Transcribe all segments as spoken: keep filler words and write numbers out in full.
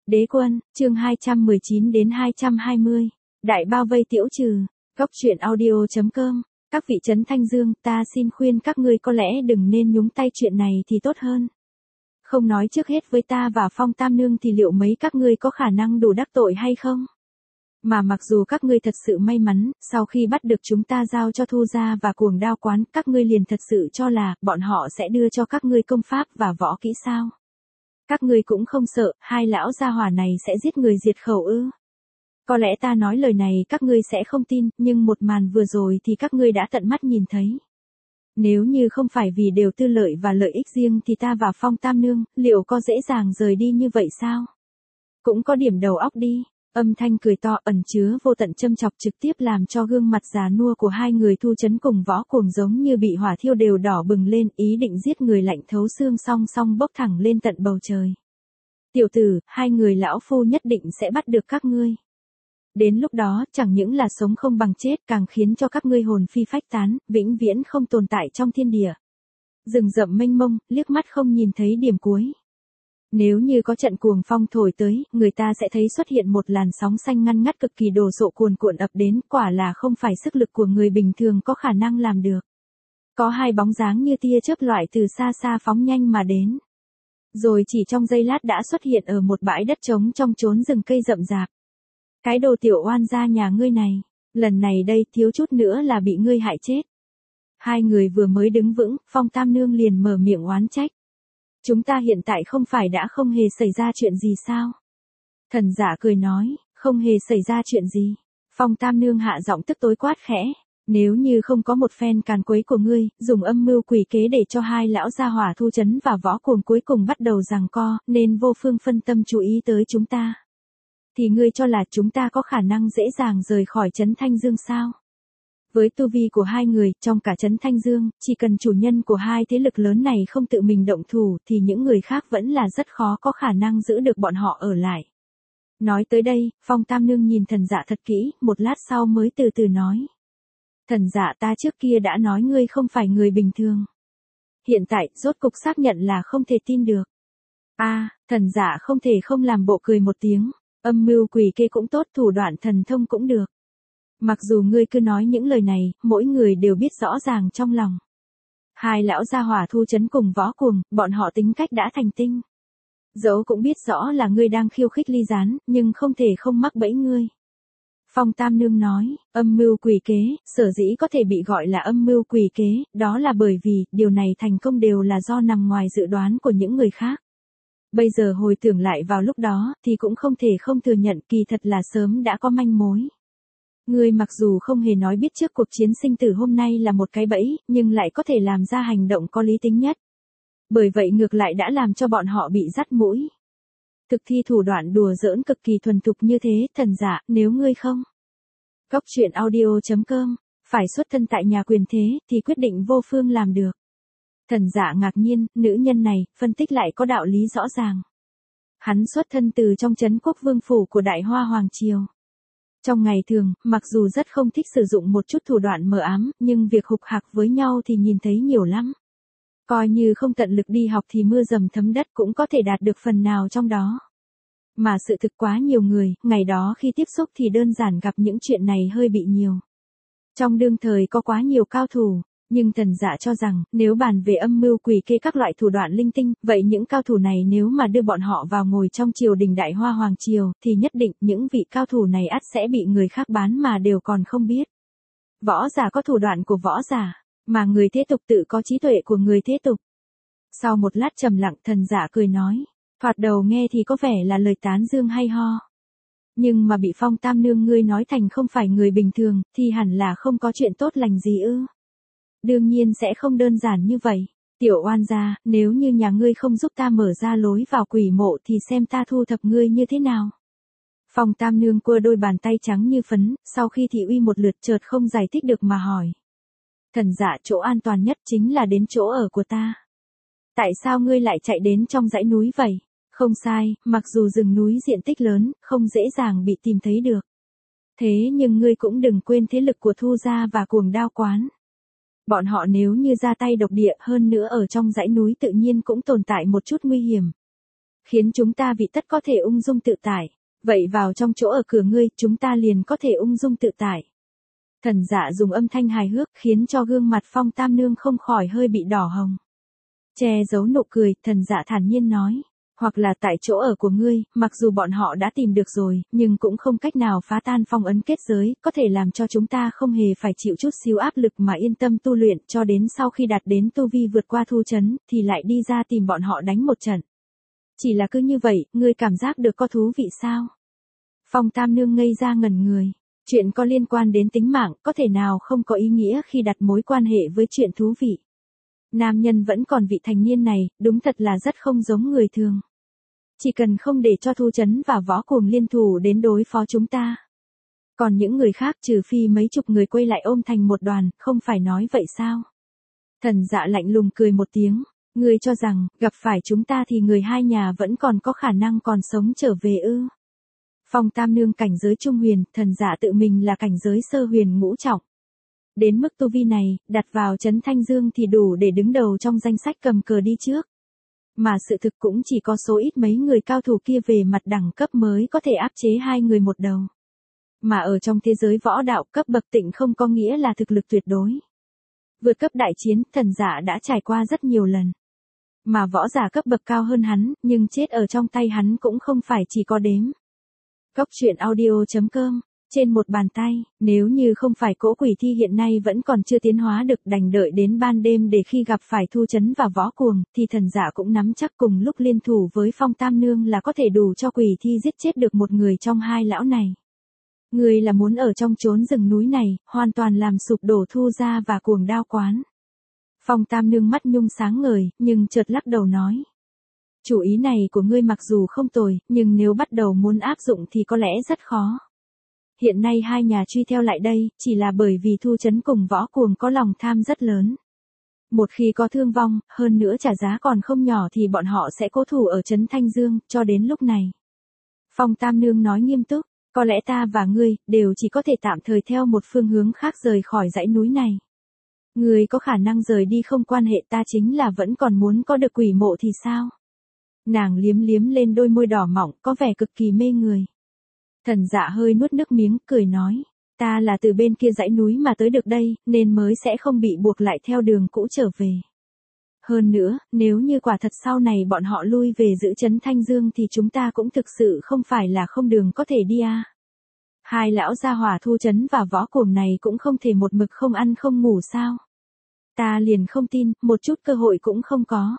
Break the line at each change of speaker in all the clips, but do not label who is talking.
Đế quân, chương hai trăm mười chín đến hai trăm hai mươi. Đại bao vây Tiễu Trừ. Góc truyện audio.com. Các vị trấn Thanh Dương, ta xin khuyên các ngươi có lẽ đừng nên nhúng tay chuyện này thì tốt hơn. Không nói trước hết với ta và Phong Tam Nương thì liệu mấy các ngươi có khả năng đủ đắc tội hay không? Mà mặc dù các ngươi thật sự may mắn, sau khi bắt được chúng ta giao cho Thu gia và Cuồng Đao quán, các ngươi liền thật sự cho là bọn họ sẽ đưa cho các ngươi công pháp và võ kỹ sao? Các ngươi cũng không sợ, hai lão gia hỏa này sẽ giết người diệt khẩu ư? Có lẽ ta nói lời này các ngươi sẽ không tin, nhưng một màn vừa rồi thì các ngươi đã tận mắt nhìn thấy. Nếu như không phải vì đều tư lợi và lợi ích riêng thì ta và Phong Tam Nương, liệu có dễ dàng rời đi như vậy sao? Cũng có điểm đầu óc đi. Âm thanh cười to ẩn chứa vô tận châm chọc trực tiếp làm cho gương mặt già nua của hai người Thu Chấn cùng Võ Cuồng giống như bị hỏa thiêu đều đỏ bừng lên, ý định giết người lạnh thấu xương song song bốc thẳng lên tận bầu trời. Tiểu tử, hai người lão phu nhất định sẽ bắt được các ngươi. Đến lúc đó, chẳng những là sống không bằng chết, càng khiến cho các ngươi hồn phi phách tán, vĩnh viễn không tồn tại trong thiên địa. Rừng rậm mênh mông, liếc mắt không nhìn thấy điểm cuối. Nếu như có trận cuồng phong thổi tới, người ta sẽ thấy xuất hiện một làn sóng xanh ngăn ngắt cực kỳ đồ sộ cuồn cuộn ập đến, quả là không phải sức lực của người bình thường có khả năng làm được. Có hai bóng dáng như tia chớp loại từ xa xa phóng nhanh mà đến. Rồi chỉ trong giây lát đã xuất hiện ở một bãi đất trống trong chốn rừng cây rậm rạp. Cái đồ tiểu oan gia nhà ngươi này, lần này đây thiếu chút nữa là bị ngươi hại chết. Hai người vừa mới đứng vững, Phong Tam Nương liền mở miệng oán trách. Chúng ta hiện tại không phải đã không hề xảy ra chuyện gì sao? Thần giả cười nói, không hề xảy ra chuyện gì. Phong Tam Nương hạ giọng tức tối quát khẽ. Nếu như không có một phen càn quấy của ngươi, dùng âm mưu quỷ kế để cho hai lão gia hỏa Thu Chấn và Võ Cuồng cuối cùng bắt đầu giằng co, nên vô phương phân tâm chú ý tới chúng ta. Thì ngươi cho là chúng ta có khả năng dễ dàng rời khỏi trấn Thanh Dương sao? Với tu vi của hai người, trong cả trấn Thanh Dương, chỉ cần chủ nhân của hai thế lực lớn này không tự mình động thủ thì những người khác vẫn là rất khó có khả năng giữ được bọn họ ở lại. Nói tới đây, Phong Tam Nương nhìn thần dạ thật kỹ, một lát sau mới từ từ nói. Thần dạ, ta trước kia đã nói ngươi không phải người bình thường. Hiện tại, rốt cục xác nhận là không thể tin được. A, à, thần dạ không thể không làm bộ cười một tiếng, âm mưu quỷ kế cũng tốt, thủ đoạn thần thông cũng được. Mặc dù ngươi cứ nói những lời này, mỗi người đều biết rõ ràng trong lòng. Hai lão gia hỏa Thu Chấn cùng Võ Cuồng, bọn họ tính cách đã thành tinh. Dẫu cũng biết rõ là ngươi đang khiêu khích Ly Gián, nhưng không thể không mắc bẫy ngươi. Phong Tam Nương nói, âm mưu quỷ kế, sở dĩ có thể bị gọi là âm mưu quỷ kế, đó là bởi vì, điều này thành công đều là do nằm ngoài dự đoán của những người khác. Bây giờ hồi tưởng lại vào lúc đó, thì cũng không thể không thừa nhận kỳ thật là sớm đã có manh mối. Ngươi mặc dù không hề nói biết trước cuộc chiến sinh tử hôm nay là một cái bẫy, nhưng lại có thể làm ra hành động có lý tính nhất. Bởi vậy ngược lại đã làm cho bọn họ bị dắt mũi. Thực thi thủ đoạn đùa giỡn cực kỳ thuần thục như thế, thần giả, nếu ngươi không. Góc truyện audio.com, phải xuất thân tại nhà quyền thế, thì quyết định vô phương làm được. Thần giả ngạc nhiên, nữ nhân này, phân tích lại có đạo lý rõ ràng. Hắn xuất thân từ trong trấn quốc vương phủ của Đại Hoa Hoàng Triều. Trong ngày thường, mặc dù rất không thích sử dụng một chút thủ đoạn mờ ám, nhưng việc hục hạc với nhau thì nhìn thấy nhiều lắm. Coi như không tận lực đi học thì mưa dầm thấm đất cũng có thể đạt được phần nào trong đó. Mà sự thực quá nhiều người, ngày đó khi tiếp xúc thì đơn giản gặp những chuyện này hơi bị nhiều. Trong đương thời có quá nhiều cao thủ, nhưng thần giả cho rằng, nếu bàn về âm mưu quỷ kế các loại thủ đoạn linh tinh, vậy những cao thủ này nếu mà đưa bọn họ vào ngồi trong triều đình Đại Hoa Hoàng Triều, thì nhất định những vị cao thủ này ắt sẽ bị người khác bán mà đều còn không biết. Võ giả có thủ đoạn của võ giả, mà người thế tục tự có trí tuệ của người thế tục. Sau một lát trầm lặng, thần giả cười nói, thoạt đầu nghe thì có vẻ là lời tán dương hay ho. Nhưng mà bị Phong Tam Nương ngươi nói thành không phải người bình thường, thì hẳn là không có chuyện tốt lành gì ư? Đương nhiên sẽ không đơn giản như vậy. Tiểu oan gia, nếu như nhà ngươi không giúp ta mở ra lối vào quỷ mộ thì xem ta thu thập ngươi như thế nào. Phong Tam Nương cua đôi bàn tay trắng như phấn, sau khi thị uy một lượt chợt không giải thích được mà hỏi. Thần dạ, chỗ an toàn nhất chính là đến chỗ ở của ta. Tại sao ngươi lại chạy đến trong dãy núi vậy? Không sai, mặc dù rừng núi diện tích lớn, không dễ dàng bị tìm thấy được. Thế nhưng ngươi cũng đừng quên thế lực của Thu gia và Cuồng Đao quán. Bọn họ nếu như ra tay độc địa hơn nữa ở trong dãy núi tự nhiên cũng tồn tại một chút nguy hiểm. khiến chúng ta vị tất có thể ung dung tự tại. Vậy vào trong chỗ ở cửa ngươi, chúng ta liền có thể ung dung tự tại. Thần Dạ dùng âm thanh hài hước, khiến cho gương mặt Phong Tam Nương không khỏi hơi bị đỏ hồng. Che giấu nụ cười, Thần Dạ thản nhiên nói. Hoặc là tại chỗ ở của ngươi, mặc dù bọn họ đã tìm được rồi, nhưng cũng không cách nào phá tan phong ấn kết giới, có thể làm cho chúng ta không hề phải chịu chút xíu áp lực mà yên tâm tu luyện, cho đến sau khi đạt đến tu vi vượt qua thu trấn, thì lại đi ra tìm bọn họ đánh một trận. Chỉ là cứ như vậy, ngươi cảm giác được có thú vị sao? Phong Tam Nương ngây ra ngẩn người. Chuyện có liên quan đến tính mạng, có thể nào không có ý nghĩa khi đặt mối quan hệ với chuyện thú vị. Nam nhân vẫn còn vị thành niên này, đúng thật là rất không giống người thường. Chỉ cần không để cho Thu Trấn và Võ Cuồng liên thủ đến đối phó chúng ta. Còn những người khác trừ phi mấy chục người quay lại ôm thành một đoàn, không phải nói vậy sao? Thần Dạ lạnh lùng cười một tiếng, ngươi cho rằng, gặp phải chúng ta thì người hai nhà vẫn còn có khả năng còn sống trở về ư? Phong Tam Nương cảnh giới trung huyền, Thần Dạ tự mình là cảnh giới sơ huyền ngũ trọng. Đến mức tu vi này, đặt vào Trấn Thanh Dương thì đủ để đứng đầu trong danh sách cầm cờ đi trước. Mà sự thực cũng chỉ có số ít mấy người cao thủ kia về mặt đẳng cấp mới có thể áp chế hai người một đầu. Mà ở trong thế giới võ đạo, cấp bậc tịnh không có nghĩa là thực lực tuyệt đối. Vượt cấp đại chiến, Thần Dạ đã trải qua rất nhiều lần. Mà võ giả cấp bậc cao hơn hắn, nhưng chết ở trong tay hắn cũng không phải chỉ có đếm. Cốc truyện audio chấm com, trên một bàn tay, nếu như không phải cỗ quỷ thi hiện nay vẫn còn chưa tiến hóa được, đành đợi đến ban đêm để khi gặp phải Thu Trấn và Võ Cuồng, thì Thần Dạ cũng nắm chắc cùng lúc liên thủ với Phong Tam Nương là có thể đủ cho quỷ thi giết chết được một người trong hai lão này. Người là muốn ở trong chốn rừng núi này, hoàn toàn làm sụp đổ Thu gia và Cuồng Đao quán. Phong Tam Nương mắt nhung sáng ngời, nhưng chợt lắc đầu nói. Chủ ý này của ngươi mặc dù không tồi, nhưng nếu bắt đầu muốn áp dụng thì có lẽ rất khó. Hiện nay hai nhà truy theo lại đây, chỉ là bởi vì Thu Trấn cùng Võ Cuồng có lòng tham rất lớn. Một khi có thương vong, hơn nữa trả giá còn không nhỏ thì bọn họ sẽ cố thủ ở Trấn Thanh Dương, cho đến lúc này. Phong Tam Nương nói nghiêm túc, có lẽ ta và ngươi, đều chỉ có thể tạm thời theo một phương hướng khác rời khỏi dãy núi này. Ngươi có khả năng rời đi không quan hệ, ta chính là vẫn còn muốn có được quỷ mộ thì sao? Nàng liếm liếm lên đôi môi đỏ mọng, có vẻ cực kỳ mê người. Thần Dạ hơi nuốt nước miếng, cười nói, ta là từ bên kia dãy núi mà tới được đây, nên mới sẽ không bị buộc lại theo đường cũ trở về. Hơn nữa, nếu như quả thật sau này bọn họ lui về giữ Trấn Thanh Dương thì chúng ta cũng thực sự không phải là không đường có thể đi à. Hai lão gia hỏa Thu Trấn và Võ Cuồng này cũng không thể một mực không ăn không ngủ sao. Ta liền không tin, một chút cơ hội cũng không có.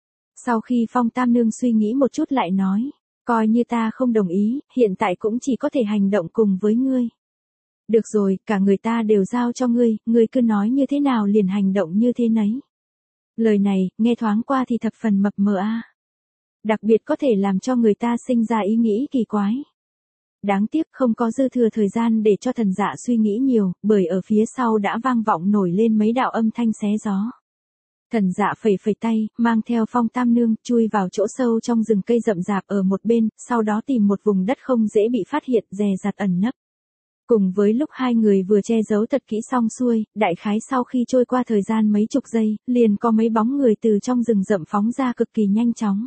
Sau khi Phong Tam Nương suy nghĩ một chút lại nói, coi như ta không đồng ý, hiện tại cũng chỉ có thể hành động cùng với ngươi. Được rồi, cả người ta đều giao cho ngươi, ngươi cứ nói như thế nào liền hành động như thế nấy. Lời này, nghe thoáng qua thì thập phần mập mờ a. Đặc biệt có thể làm cho người ta sinh ra ý nghĩ kỳ quái. Đáng tiếc không có dư thừa thời gian để cho Thần Dạ suy nghĩ nhiều, bởi ở phía sau đã vang vọng nổi lên mấy đạo âm thanh xé gió. Thần Dạ phẩy phẩy tay, mang theo Phong Tam Nương, chui vào chỗ sâu trong rừng cây rậm rạp ở một bên, sau đó tìm một vùng đất không dễ bị phát hiện, dè dặt ẩn nấp. Cùng với lúc hai người vừa che giấu thật kỹ xong xuôi, đại khái sau khi trôi qua thời gian mấy chục giây, liền có mấy bóng người từ trong rừng rậm phóng ra cực kỳ nhanh chóng.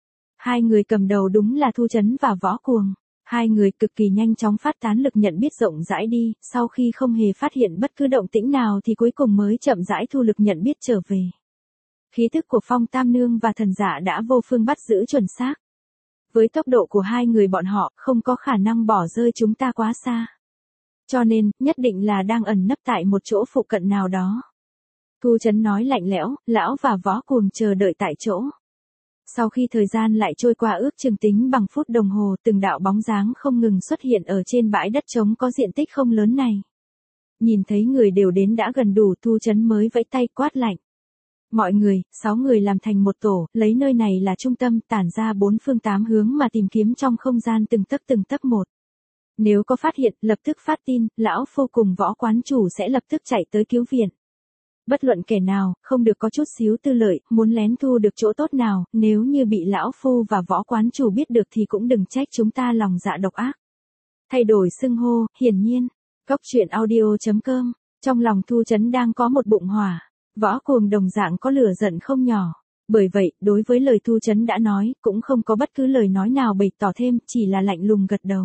Hai người cầm đầu đúng là Thu Trấn và Võ Cuồng. Hai người cực kỳ nhanh chóng phát tán lực nhận biết rộng rãi đi, sau khi không hề phát hiện bất cứ động tĩnh nào thì cuối cùng mới chậm rãi thu lực nhận biết trở về. Khí thức của Phong Tam Nương và Thần Dạ đã vô phương bắt giữ chuẩn xác. Với tốc độ của hai người bọn họ, không có khả năng bỏ rơi chúng ta quá xa. Cho nên, nhất định là đang ẩn nấp tại một chỗ phụ cận nào đó. Thu Trấn nói lạnh lẽo, lão và Võ Cuồng chờ đợi tại chỗ. Sau khi thời gian lại trôi qua ước chừng tính bằng phút đồng hồ, từng đạo bóng dáng không ngừng xuất hiện ở trên bãi đất trống có diện tích không lớn này. Nhìn thấy người đều đến đã gần đủ, Thu Trấn mới vẫy tay quát lạnh. Mọi người, sáu người làm thành một tổ, lấy nơi này là trung tâm, tản ra bốn phương tám hướng mà tìm kiếm trong không gian từng tấc từng tấc một. Nếu có phát hiện, lập tức phát tin, lão phu cùng Võ quán chủ sẽ lập tức chạy tới cứu viện. Bất luận kẻ nào, không được có chút xíu tư lợi, muốn lén thu được chỗ tốt nào, nếu như bị lão phu và Võ quán chủ biết được thì cũng đừng trách chúng ta lòng dạ độc ác. Thay đổi xưng hô, hiển nhiên. Cốc truyện audio chấm com, trong lòng Thu Trấn đang có một bụng hỏa. Võ Cuồng đồng dạng có lửa giận không nhỏ. Bởi vậy, đối với lời Thu Chấn đã nói, cũng không có bất cứ lời nói nào bày tỏ thêm, chỉ là lạnh lùng gật đầu.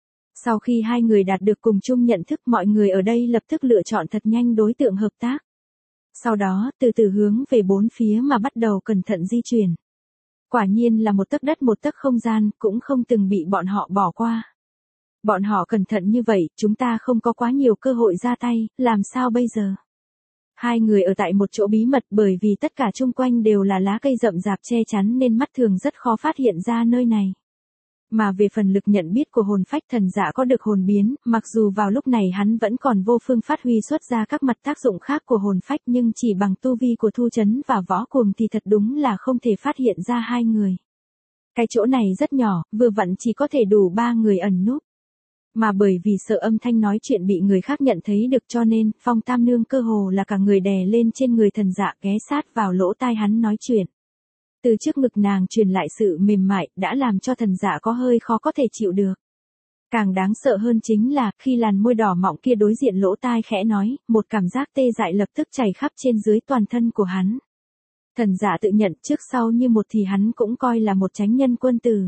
Sau khi hai người đạt được cùng chung nhận thức, mọi người ở đây lập tức lựa chọn thật nhanh đối tượng hợp tác. Sau đó, từ từ hướng về bốn phía mà bắt đầu cẩn thận di chuyển. Quả nhiên là một tấc đất một tấc không gian, cũng không từng bị bọn họ bỏ qua. Bọn họ cẩn thận như vậy, chúng ta không có quá nhiều cơ hội ra tay, làm sao bây giờ? Hai người ở tại một chỗ bí mật, bởi vì tất cả chung quanh đều là lá cây rậm rạp che chắn nên mắt thường rất khó phát hiện ra nơi này. Mà về phần lực nhận biết của hồn phách, thần dạ có được hồn biến, mặc dù vào lúc này hắn vẫn còn vô phương phát huy xuất ra các mặt tác dụng khác của hồn phách, nhưng chỉ bằng tu vi của Thu Chấn và Võ Cuồng thì thật đúng là không thể phát hiện ra hai người. Cái chỗ này rất nhỏ, vừa vặn chỉ có thể đủ ba người ẩn núp. Mà bởi vì sợ âm thanh nói chuyện bị người khác nhận thấy được cho nên, Phong Tam Nương cơ hồ là cả người đè lên trên người thần dạ, ghé sát vào lỗ tai hắn nói chuyện. Từ trước ngực nàng truyền lại sự mềm mại, đã làm cho thần dạ có hơi khó có thể chịu được. Càng đáng sợ hơn chính là, khi làn môi đỏ mọng kia đối diện lỗ tai khẽ nói, một cảm giác tê dại lập tức chảy khắp trên dưới toàn thân của hắn. Thần dạ tự nhận trước sau như một thì hắn cũng coi là một chánh nhân quân tử.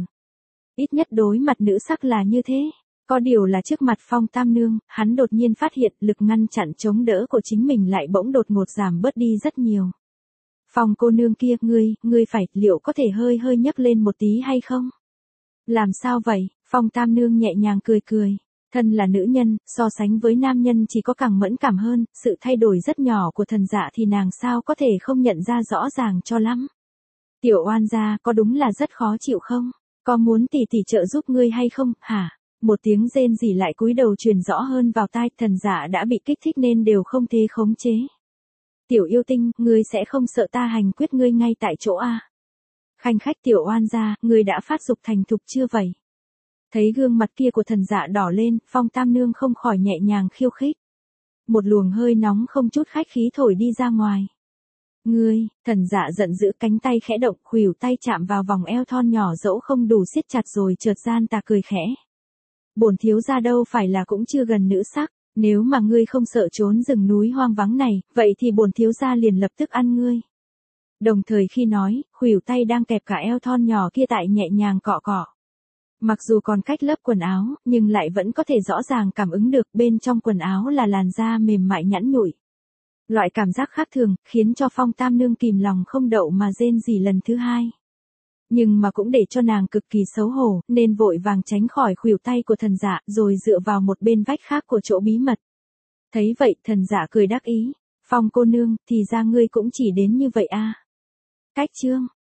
Ít nhất đối mặt nữ sắc là như thế. Có điều là trước mặt Phong Tam Nương, hắn đột nhiên phát hiện lực ngăn chặn chống đỡ của chính mình lại bỗng đột ngột giảm bớt đi rất nhiều. Phong cô nương kia, ngươi, ngươi phải, liệu có thể hơi hơi nhấc lên một tí hay không? Làm sao vậy? Phong Tam Nương nhẹ nhàng cười cười. Thân là nữ nhân, so sánh với nam nhân chỉ có càng mẫn cảm hơn, sự thay đổi rất nhỏ của thần dạ thì nàng sao có thể không nhận ra rõ ràng cho lắm. Tiểu oan gia, có đúng là rất khó chịu không? Có muốn tỷ tỷ trợ giúp ngươi hay không, hả? Một tiếng rên rỉ lại cúi đầu truyền rõ hơn vào tai, thần dạ đã bị kích thích nên đều không thể khống chế. Tiểu yêu tinh, ngươi sẽ không sợ ta hành quyết ngươi ngay tại chỗ à? Khanh khách tiểu oan gia, ngươi đã phát dục thành thục chưa vậy? Thấy gương mặt kia của thần dạ đỏ lên, Phong Tam Nương không khỏi nhẹ nhàng khiêu khích. Một luồng hơi nóng không chút khách khí thổi đi ra ngoài. Ngươi, thần dạ giận dữ, cánh tay khẽ động, khuỷu tay chạm vào vòng eo thon nhỏ dẫu không đủ siết chặt rồi chợt gian tà cười khẽ. Bổn thiếu gia đâu phải là cũng chưa gần nữ sắc, nếu mà ngươi không sợ trốn rừng núi hoang vắng này, vậy thì bổn thiếu gia liền lập tức ăn ngươi. Đồng thời khi nói, khuỷu tay đang kẹp cả eo thon nhỏ kia tại nhẹ nhàng cọ cọ. Mặc dù còn cách lớp quần áo, nhưng lại vẫn có thể rõ ràng cảm ứng được bên trong quần áo là làn da mềm mại nhẵn nhụi. Loại cảm giác khác thường, khiến cho Phong Tam Nương kìm lòng không đậu mà rên rỉ lần thứ hai. Nhưng mà cũng để cho nàng cực kỳ xấu hổ, nên vội vàng tránh khỏi khuỷu tay của thần dạ, rồi dựa vào một bên vách khác của chỗ bí mật. Thấy vậy, thần dạ cười đắc ý. Phong cô nương, thì ra ngươi cũng chỉ đến như vậy à? Cách chương.